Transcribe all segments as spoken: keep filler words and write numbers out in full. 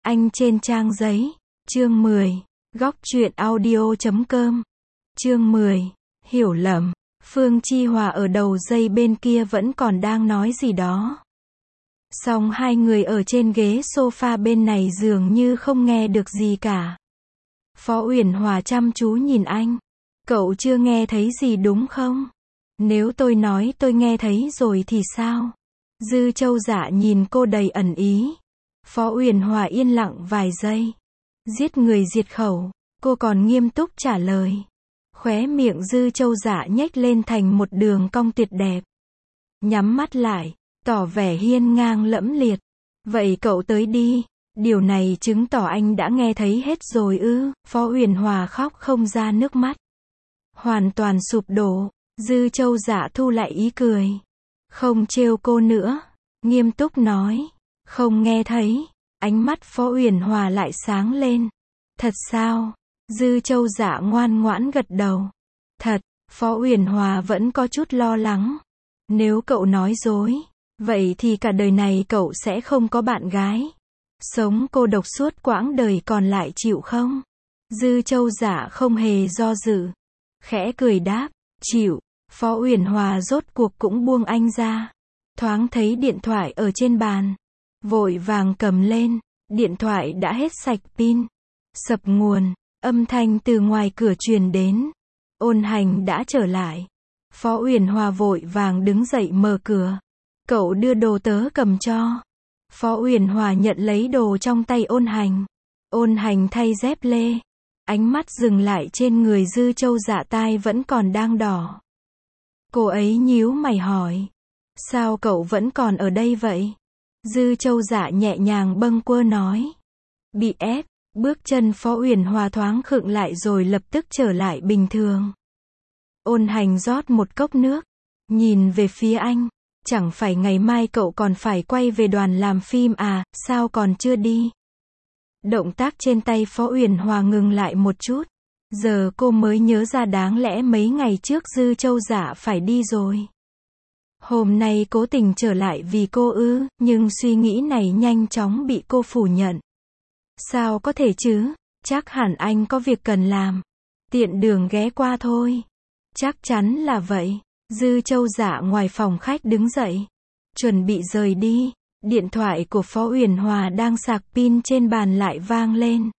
Anh trên trang giấy. Chương mười. Góc truyện audio chấm com. Chương mười. Hiểu lầm. Phương Chi Hòa ở đầu dây bên kia vẫn còn đang nói gì đó. Song hai người ở trên ghế sofa bên này dường như không nghe được gì cả. Phó Uyển Hòa chăm chú nhìn anh. Cậu chưa nghe thấy gì đúng không? Nếu tôi nói tôi nghe thấy rồi thì sao? Dư Châu Dạ nhìn cô đầy ẩn ý. Phó Uyển Hòa yên lặng vài giây. Giết người diệt khẩu, cô còn nghiêm túc trả lời. Khóe miệng Dư Châu Dạ nhếch lên thành một đường cong tuyệt đẹp. Nhắm mắt lại, tỏ vẻ hiên ngang lẫm liệt. Vậy cậu tới đi. Điều này chứng tỏ anh đã nghe thấy hết rồi ư? Phó Uyển Hòa khóc không ra nước mắt. Hoàn toàn sụp đổ. Dư Châu Dạ thu lại ý cười. Không trêu cô nữa. Nghiêm túc nói. Không nghe thấy. Ánh mắt Phó Uyển Hòa lại sáng lên. Thật sao? Dư Châu Dạ ngoan ngoãn gật đầu. Thật. Phó Uyển Hòa vẫn có chút lo lắng. Nếu cậu nói dối, vậy thì cả đời này cậu sẽ không có bạn gái. Sống cô độc suốt quãng đời còn lại chịu không? Dư Châu Dạ không hề do dự. Khẽ cười đáp. Chịu. Phó Uyển Hòa rốt cuộc cũng buông anh ra. Thoáng thấy điện thoại ở trên bàn. Vội vàng cầm lên. Điện thoại đã hết sạch pin. Sập nguồn. Âm thanh từ ngoài cửa truyền đến. Ôn Hành đã trở lại. Phó Uyển Hòa vội vàng đứng dậy mở cửa. Cậu đưa đồ tớ cầm cho. Phó Uyển Hòa nhận lấy đồ trong tay Ôn Hành. Ôn Hành thay dép lê. Ánh mắt dừng lại trên người Dư Châu Dạ, tai vẫn còn đang đỏ. Cô ấy nhíu mày hỏi. Sao cậu vẫn còn ở đây vậy? Dư Châu Dạ nhẹ nhàng bâng quơ nói. Bị ép. Bước chân Phó Uyển Hòa thoáng khựng lại rồi lập tức trở lại bình thường. Ôn Hành rót một cốc nước. Nhìn về phía anh. Chẳng phải ngày mai cậu còn phải quay về đoàn làm phim à, sao còn chưa đi? Động tác trên tay Phó Uyển Hòa ngừng lại một chút. Giờ cô mới nhớ ra đáng lẽ mấy ngày trước Dư Châu Dạ phải đi rồi. Hôm nay cố tình trở lại vì cô ư, nhưng suy nghĩ này nhanh chóng bị cô phủ nhận. Sao có thể chứ, chắc hẳn anh có việc cần làm. Tiện đường ghé qua thôi. Chắc chắn là vậy. Dư Châu Dạ ngoài phòng khách đứng dậy. Chuẩn bị rời đi. Điện thoại của Phó Uyển Hòa đang sạc pin trên bàn lại vang lên.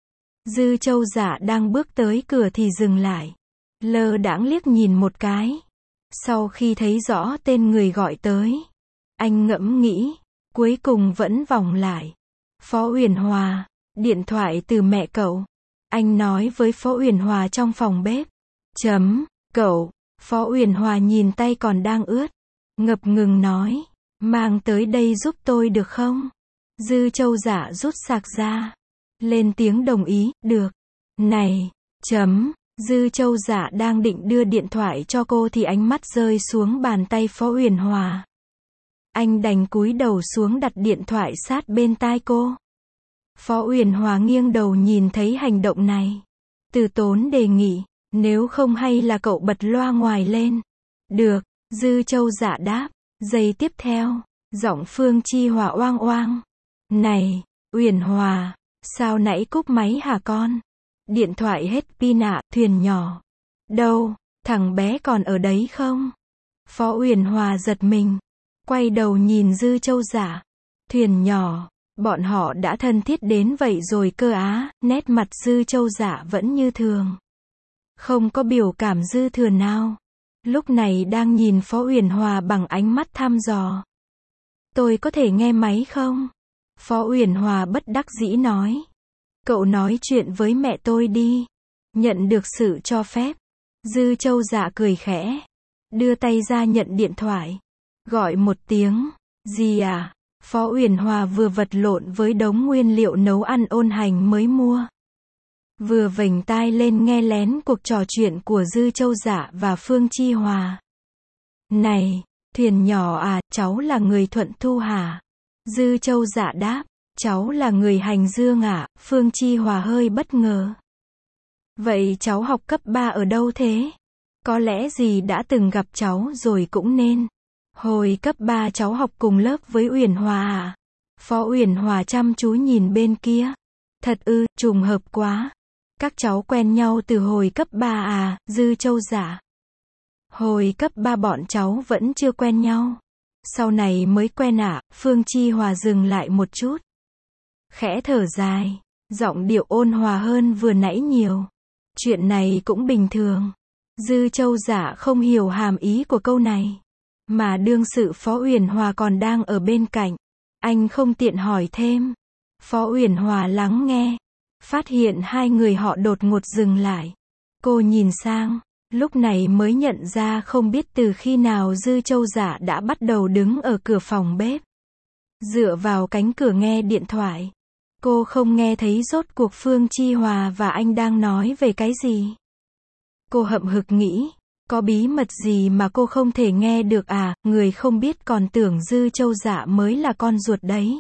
Dư Châu Dạ đang bước tới cửa thì dừng lại. Lơ đãng liếc nhìn một cái. Sau khi thấy rõ tên người gọi tới, anh ngẫm nghĩ, cuối cùng vẫn vòng lại. Phó Uyển Hòa, điện thoại từ mẹ cậu. Anh nói với Phó Uyển Hòa trong phòng bếp. Chấm, cậu. Phó Uyển Hòa nhìn tay còn đang ướt. Ngập ngừng nói. Mang tới đây giúp tôi được không? Dư Châu Dạ rút sạc ra. Lên tiếng đồng ý, được. Này, chấm. Dư Châu Dạ đang định đưa điện thoại cho cô thì ánh mắt rơi xuống bàn tay Phó Uyển Hòa. Anh đành cúi đầu xuống đặt điện thoại sát bên tai cô. Phó Uyển Hòa nghiêng đầu nhìn thấy hành động này. Từ tốn đề nghị, nếu không hay là cậu bật loa ngoài lên. Được, Dư Châu Dạ đáp. Giây tiếp theo, giọng Phương Chi Hòa oang oang. Này, Uyển Hòa, sao nãy cúp máy hả con? Điện thoại hết pin ạ, Thuyền nhỏ. Đâu, thằng bé còn ở đấy không? Phó Uyển Hòa giật mình. Quay đầu nhìn Dư Châu Dạ. Thuyền nhỏ, bọn họ đã thân thiết đến vậy rồi cơ á, nét mặt Dư Châu Dạ vẫn như thường. Không có biểu cảm dư thừa nào. Lúc này đang nhìn Phó Uyển Hòa bằng ánh mắt thăm dò. Tôi có thể nghe máy không? Phó Uyển Hòa bất đắc dĩ nói. Cậu nói chuyện với mẹ tôi đi. Nhận được sự cho phép. Dư Châu Dạ cười khẽ. Đưa tay ra nhận điện thoại. Gọi một tiếng. Gì à? Phó Uyển Hòa vừa vật lộn với đống nguyên liệu nấu ăn Ôn Hành mới mua. Vừa vểnh tai lên nghe lén cuộc trò chuyện của Dư Châu Dạ và Phương Chi Hòa. Này, Thuyền nhỏ à, cháu là người Thuận Thu hả? Dư Châu Dạ đáp. Cháu là người Hành Dương ạ. Phương Chi Hòa hơi bất ngờ. Vậy cháu học cấp ba ở đâu thế? Có lẽ dì đã từng gặp cháu rồi cũng nên. Hồi cấp ba cháu học cùng lớp với Uyển Hòa à? Phó Uyển Hòa chăm chú nhìn bên kia. Thật ư, trùng hợp quá. Các cháu quen nhau từ hồi cấp ba à, Dư Châu Dạ. Hồi cấp ba bọn cháu vẫn chưa quen nhau. Sau này mới quen ạ, à, Phương Chi Hòa dừng lại một chút. Khẽ thở dài, giọng điệu ôn hòa hơn vừa nãy nhiều. Chuyện này cũng bình thường. Dư Châu Dạ không hiểu hàm ý của câu này. Mà đương sự Phó Uyển Hòa còn đang ở bên cạnh. Anh không tiện hỏi thêm. Phó Uyển Hòa lắng nghe. Phát hiện hai người họ đột ngột dừng lại. Cô nhìn sang. Lúc này mới nhận ra không biết từ khi nào Dư Châu Dạ đã bắt đầu đứng ở cửa phòng bếp. Dựa vào cánh cửa nghe điện thoại. Cô không nghe thấy rốt cuộc Phương Chi Hòa và anh đang nói về cái gì. Cô hậm hực nghĩ, có bí mật gì mà cô không thể nghe được à, người không biết còn tưởng Dư Châu Dạ mới là con ruột đấy.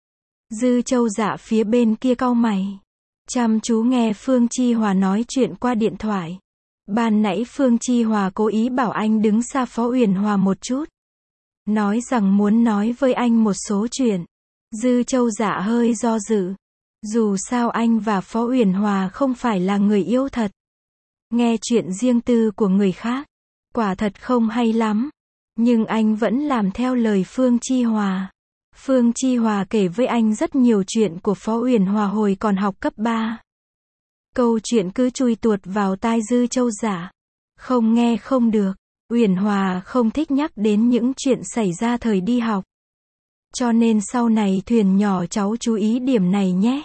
Dư Châu Dạ phía bên kia cau mày. Chăm chú nghe Phương Chi Hòa nói chuyện qua điện thoại. Ban nãy Phương Chi Hòa cố ý bảo anh đứng xa Phó Uyển Hòa một chút. Nói rằng muốn nói với anh một số chuyện. Dư Châu Dạ hơi do dự. Dù sao anh và Phó Uyển Hòa không phải là người yêu thật. Nghe chuyện riêng tư của người khác, quả thật không hay lắm. Nhưng anh vẫn làm theo lời Phương Chi Hòa. Phương Chi Hòa kể với anh rất nhiều chuyện của Phó Uyển Hòa hồi còn học cấp ba. Câu chuyện cứ chui tuột vào tai Dư Châu Dạ. Không nghe không được. Uyển Hòa không thích nhắc đến những chuyện xảy ra thời đi học. Cho nên sau này thuyền nhỏ cháu chú ý điểm này nhé.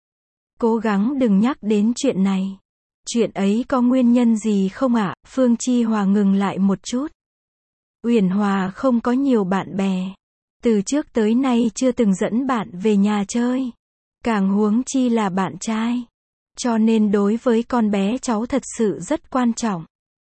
Cố gắng đừng nhắc đến chuyện này. Chuyện ấy có nguyên nhân gì không ạ? À? Phương Chi Hòa ngừng lại một chút. Uyển Hòa không có nhiều bạn bè. Từ trước tới nay chưa từng dẫn bạn về nhà chơi. Càng huống chi là bạn trai. Cho nên đối với con bé cháu thật sự rất quan trọng.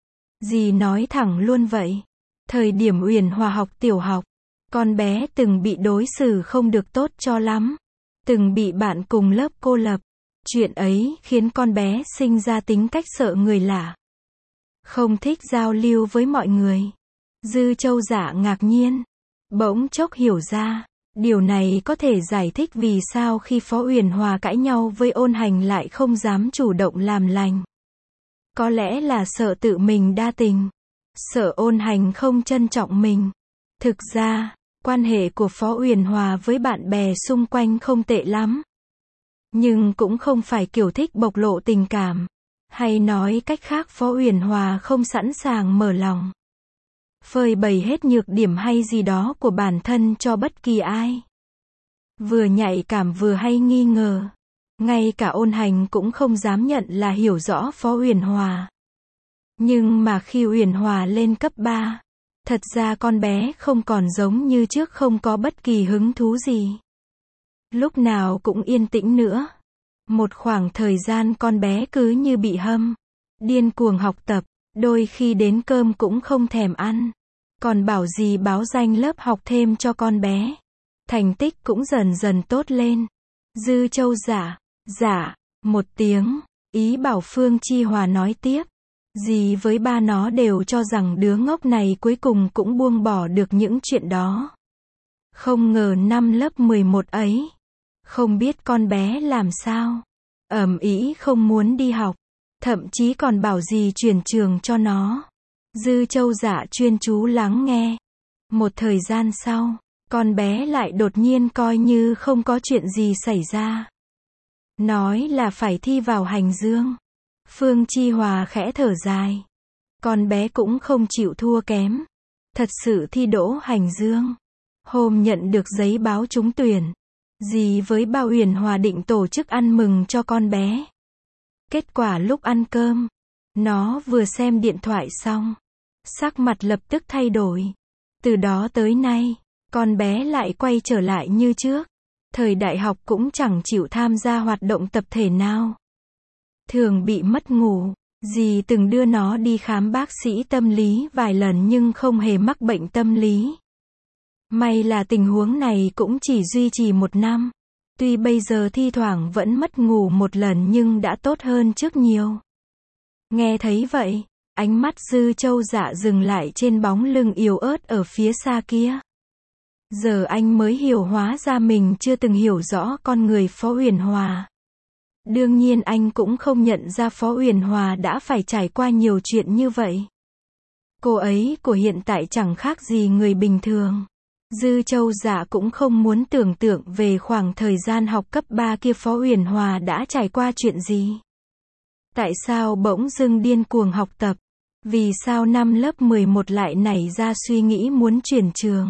Dì nói thẳng luôn vậy. Thời điểm Uyển Hòa học tiểu học, con bé từng bị đối xử không được tốt cho lắm. Từng bị bạn cùng lớp cô lập. Chuyện ấy khiến con bé sinh ra tính cách sợ người lạ. Không thích giao lưu với mọi người. Dư Châu Dạ ngạc nhiên. Bỗng chốc hiểu ra. Điều này có thể giải thích vì sao khi Phó Uyển Hòa cãi nhau với Ôn Hành lại không dám chủ động làm lành. Có lẽ là sợ tự mình đa tình. Sợ Ôn Hành không trân trọng mình. Thực ra, quan hệ của Phó Uyển Hòa với bạn bè xung quanh không tệ lắm. Nhưng cũng không phải kiểu thích bộc lộ tình cảm. Hay nói cách khác Phó Uyển Hòa không sẵn sàng mở lòng. Phơi bày hết nhược điểm hay gì đó của bản thân cho bất kỳ ai. Vừa nhạy cảm vừa hay nghi ngờ. Ngay cả Ôn Hành cũng không dám nhận là hiểu rõ Phó Uyển Hòa. Nhưng mà khi Uyển Hòa lên cấp ba, thật ra con bé không còn giống như trước, không có bất kỳ hứng thú gì. Lúc nào cũng yên tĩnh nữa. Một khoảng thời gian con bé cứ như bị hâm. Điên cuồng học tập, đôi khi đến cơm cũng không thèm ăn. Còn bảo gì báo danh lớp học thêm cho con bé. Thành tích cũng dần dần tốt lên. Dư Châu Dạ, dạ, một tiếng, ý bảo Phương Chi Hòa nói tiếp. Dì với ba nó đều cho rằng đứa ngốc này cuối cùng cũng buông bỏ được những chuyện đó. Không ngờ năm lớp mười một ấy. Không biết con bé làm sao. Ầm ĩ không muốn đi học. Thậm chí còn bảo dì chuyển trường cho nó. Dư Châu Dạ chuyên chú lắng nghe. Một thời gian sau, con bé lại đột nhiên coi như không có chuyện gì xảy ra. Nói là phải thi vào Hành Dương. Phương Chi Hòa khẽ thở dài. Con bé cũng không chịu thua kém. Thật sự thi đỗ Hành Dương. Hôm nhận được giấy báo trúng tuyển, dì với ba Uyển Hòa định tổ chức ăn mừng cho con bé. Kết quả lúc ăn cơm, nó vừa xem điện thoại xong, sắc mặt lập tức thay đổi. Từ đó tới nay, con bé lại quay trở lại như trước. Thời đại học cũng chẳng chịu tham gia hoạt động tập thể nào. Thường bị mất ngủ. Dì từng đưa nó đi khám bác sĩ tâm lý vài lần nhưng không hề mắc bệnh tâm lý. May là tình huống này cũng chỉ duy trì một năm. Tuy bây giờ thi thoảng vẫn mất ngủ một lần nhưng đã tốt hơn trước nhiều. Nghe thấy vậy, ánh mắt Dư Châu Dạ dừng lại trên bóng lưng yếu ớt ở phía xa kia. Giờ anh mới hiểu hóa ra mình chưa từng hiểu rõ con người Phó Uyển Hòa. Đương nhiên anh cũng không nhận ra Phó Uyển Hòa đã phải trải qua nhiều chuyện như vậy. Cô ấy của hiện tại chẳng khác gì người bình thường. Dư Châu Dạ cũng không muốn tưởng tượng về khoảng thời gian học cấp ba kia Phó Uyển Hòa đã trải qua chuyện gì. Tại sao bỗng dưng điên cuồng học tập? Vì sao năm lớp mười một lại nảy ra suy nghĩ muốn chuyển trường?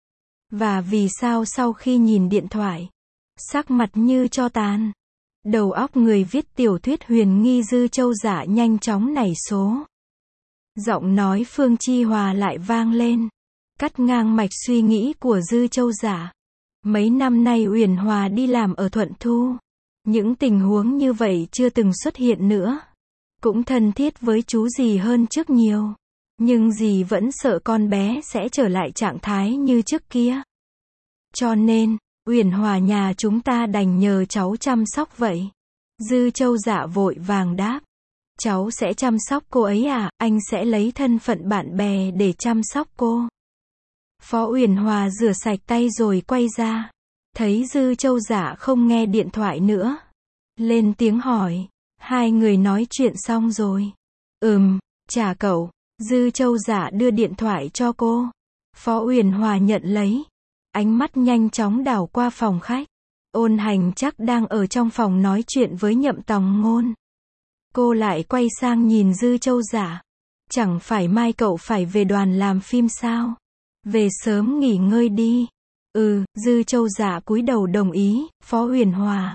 Và vì sao sau khi nhìn điện thoại, sắc mặt như tro tàn? Đầu óc người viết tiểu thuyết huyền nghi Dư Châu Dạ nhanh chóng nảy số. Giọng nói Phương Chi Hòa lại vang lên, cắt ngang mạch suy nghĩ của Dư Châu Dạ. Mấy năm nay Uyển Hòa đi làm ở Thuận Thu, những tình huống như vậy chưa từng xuất hiện nữa. Cũng thân thiết với chú dì hơn trước nhiều. Nhưng dì vẫn sợ con bé sẽ trở lại trạng thái như trước kia. Cho nên, Uyển Hòa nhà chúng ta đành nhờ cháu chăm sóc vậy. Dư Châu Dạ vội vàng đáp. Cháu sẽ chăm sóc cô ấy à, anh sẽ lấy thân phận bạn bè để chăm sóc cô. Phó Uyển Hòa rửa sạch tay rồi quay ra. Thấy Dư Châu Dạ không nghe điện thoại nữa. Lên tiếng hỏi. Hai người nói chuyện xong rồi. Ừm, trả cậu. Dư Châu Dạ đưa điện thoại cho cô. Phó Uyển Hòa nhận lấy. Ánh mắt nhanh chóng đảo qua phòng khách. Ôn Hành chắc đang ở trong phòng nói chuyện với Nhậm Tòng Ngôn. Cô lại quay sang nhìn Dư Châu Dạ. Chẳng phải mai cậu phải về đoàn làm phim sao? Về sớm nghỉ ngơi đi. Ừ, Dư Châu Dạ cúi đầu đồng ý. Phó Uyển Hòa.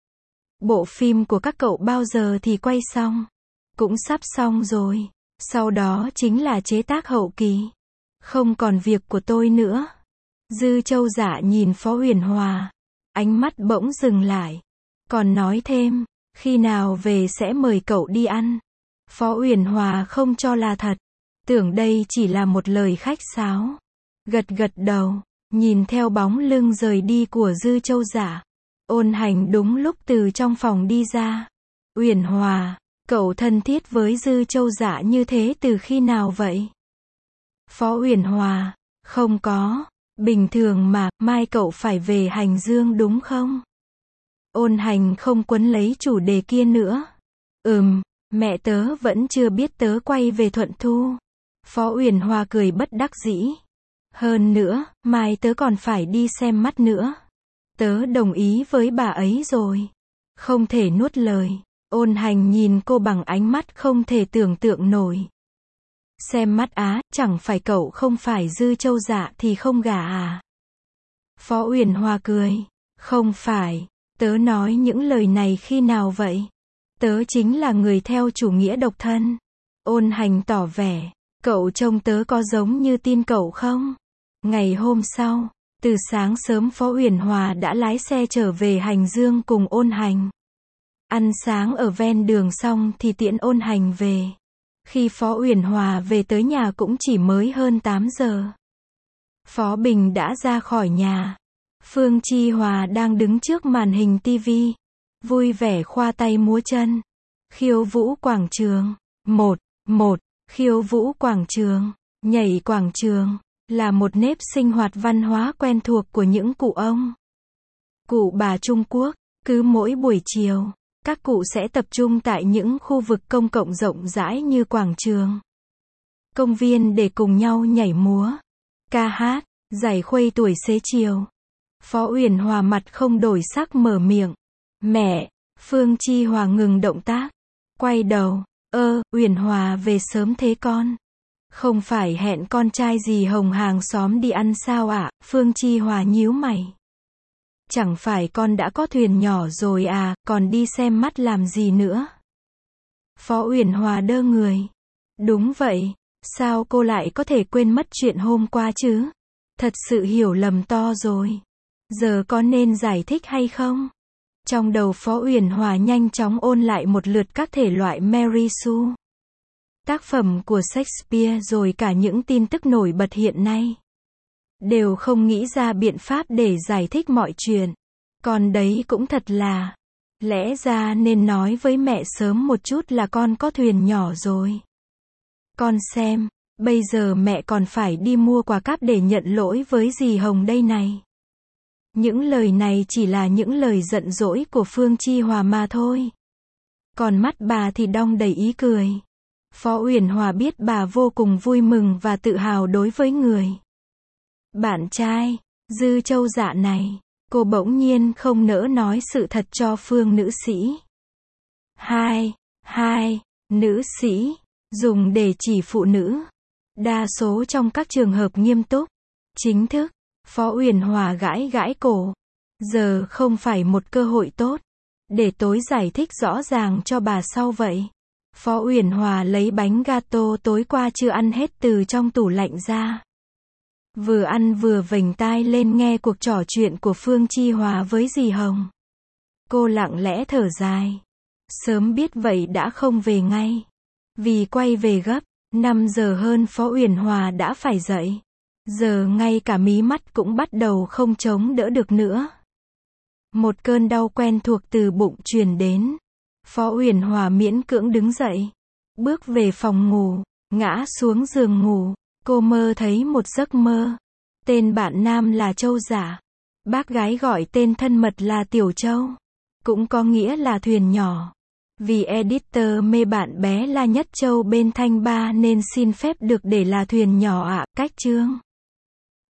Bộ phim của các cậu bao giờ thì quay xong? Cũng sắp xong rồi. Sau đó chính là chế tác hậu kỳ. Không còn việc của tôi nữa. Dư Châu Dạ nhìn Phó Uyển Hòa. Ánh mắt bỗng dừng lại. Còn nói thêm, khi nào về sẽ mời cậu đi ăn. Phó Uyển Hòa không cho là thật. Tưởng đây chỉ là một lời khách sáo. Gật gật đầu, nhìn theo bóng lưng rời đi của Dư Châu Dạ. Ôn Hành đúng lúc từ trong phòng đi ra. Uyển Hòa, cậu thân thiết với Dư Châu Dạ như thế từ khi nào vậy? Phó Uyển Hòa, không có, bình thường mà, mai cậu phải về Hành Dương đúng không? Ôn Hành không quấn lấy chủ đề kia nữa. Ừm, mẹ tớ vẫn chưa biết tớ quay về Thuận Thu. Phó Uyển Hòa cười bất đắc dĩ. Hơn nữa, mai tớ còn phải đi xem mắt nữa. Tớ đồng ý với bà ấy rồi. Không thể nuốt lời. Ôn Hành nhìn cô bằng ánh mắt không thể tưởng tượng nổi. Xem mắt á, chẳng phải cậu không phải Dư Châu Dạ thì không gả à? Phó Uyển Hòa cười. Không phải, tớ nói những lời này khi nào vậy? Tớ chính là người theo chủ nghĩa độc thân. Ôn Hành tỏ vẻ. Cậu trông tớ có giống như tin cậu không? Ngày hôm sau, từ sáng sớm Phó Uyển Hòa đã lái xe trở về Hành Dương cùng Ôn Hành. Ăn sáng ở ven đường xong thì tiễn Ôn Hành về. Khi Phó Uyển Hòa về tới nhà cũng chỉ mới hơn tám giờ. Phó Bình đã ra khỏi nhà. Phương Chi Hòa đang đứng trước màn hình tivi, vui vẻ khoa tay múa chân. Khiêu vũ quảng trường. Một, một, khiêu vũ quảng trường, nhảy quảng trường, là một nếp sinh hoạt văn hóa quen thuộc của những cụ ông. Cụ bà Trung Quốc, cứ mỗi buổi chiều, các cụ sẽ tập trung tại những khu vực công cộng rộng rãi như quảng trường, công viên để cùng nhau nhảy múa, ca hát, giải khuây tuổi xế chiều. Phó Uyển Hòa mặt không đổi sắc mở miệng. Mẹ, Phương Chi Hòa ngừng động tác, quay đầu. Ơ, Uyển Hòa về sớm thế con. Không phải hẹn con trai gì Hồng hàng xóm đi ăn sao ạ? À? Phương Chi Hòa nhíu mày. Chẳng phải con đã có thuyền nhỏ rồi à, còn đi xem mắt làm gì nữa? Phó Uyển Hòa đơ người. Đúng vậy, sao cô lại có thể quên mất chuyện hôm qua chứ? Thật sự hiểu lầm to rồi. Giờ có nên giải thích hay không? Trong đầu Phó Uyển Hòa nhanh chóng ôn lại một lượt các thể loại Mary Sue, tác phẩm của Shakespeare rồi cả những tin tức nổi bật hiện nay. Đều không nghĩ ra biện pháp để giải thích mọi chuyện. Con đấy cũng thật là. Lẽ ra nên nói với mẹ sớm một chút là con có thuyền nhỏ rồi. Con xem, Bây giờ mẹ còn phải đi mua quà cáp để nhận lỗi với dì Hồng đây này. Những lời này chỉ là những lời giận dỗi của Phương Chi Hòa mà thôi. Còn mắt bà thì đong đầy ý cười. Phó Uyển Hòa biết bà vô cùng vui mừng và tự hào đối với người bạn trai, Dư Châu Dạ này. Cô bỗng nhiên không nỡ nói sự thật cho Phương nữ sĩ. Hai, hai, nữ sĩ, dùng để chỉ phụ nữ. Đa số trong các trường hợp nghiêm túc, chính thức, Phó Uyển Hòa gãi gãi cổ. Giờ không phải một cơ hội tốt. Để tối giải thích rõ ràng cho bà sau vậy. Phó Uyển Hòa lấy bánh gato tối qua chưa ăn hết từ trong tủ lạnh ra. Vừa ăn vừa vểnh tai lên nghe cuộc trò chuyện của Phương Chi Hòa với dì Hồng. Cô lặng lẽ thở dài. Sớm biết vậy đã không về ngay. Vì quay về gấp, năm giờ hơn Phó Uyển Hòa đã phải dậy. Giờ ngay cả mí mắt cũng bắt đầu không chống đỡ được nữa. Một cơn đau quen thuộc từ bụng truyền đến. Phó Uyển Hòa miễn cưỡng đứng dậy. Bước về phòng ngủ, ngã xuống giường ngủ. Cô mơ thấy một giấc mơ. Tên bạn nam là Châu Dạ. Bác gái gọi tên thân mật là Tiểu Châu. Cũng có nghĩa là thuyền nhỏ. Vì editor mê bạn bé La Nhất Châu bên Thanh Ba nên xin phép được để là thuyền nhỏ ạ. À, cách chương.